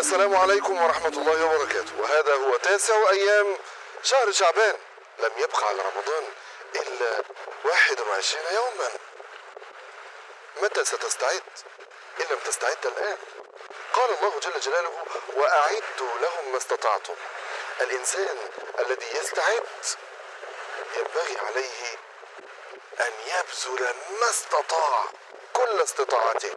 السلام عليكم ورحمة الله وبركاته. وهذا هو 9 أيام شهر شعبان. لم يبقى على رمضان إلا 21 يوما. متى ستستعد؟ إن لم تستعد الآن. قال الله جل جلاله: وأعدوا لهم ما استطعتم. الإنسان الذي يستعد ينبغي عليه أن يبذل ما استطاع، كل استطاعته.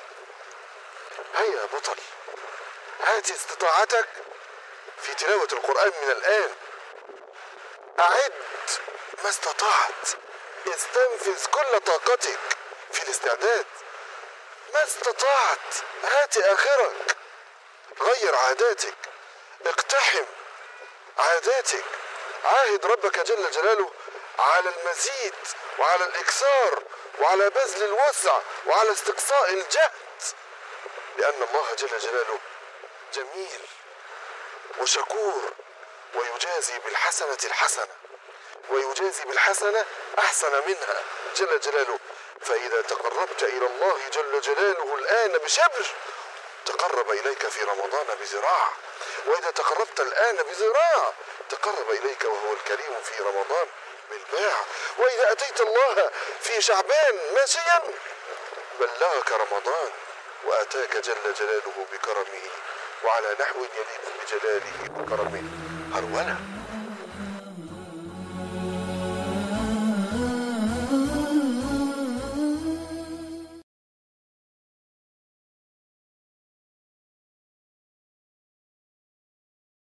هيا بطل، هات استطاعتك في تلاوة القرآن من الآن. أعد ما استطعت، استنفذ كل طاقتك في الاستعداد. ما استطعت، هات آخرك. غير عاداتك، اقتحم عاداتك. عاهد ربك جل جلاله على المزيد وعلى الإكثار وعلى بذل الوسع وعلى استقصاء الجهد، لأن الله جل جلاله جميل وشكور، ويجازي بالحسنة الحسنة، ويجازي بالحسنة أحسن منها جل جلاله. فإذا تقربت إلى الله جل جلاله الآن بشبر، تقرب إليك في رمضان بذراع. وإذا تقربت الآن بذراع، تقرب إليك وهو الكريم في رمضان بالباع. وإذا أتيت الله في شعبان ماشيا، بلغك رمضان وأتاك جل جلاله بكرمه وعلى نحو يليق بجلاله وكرمه هرولة.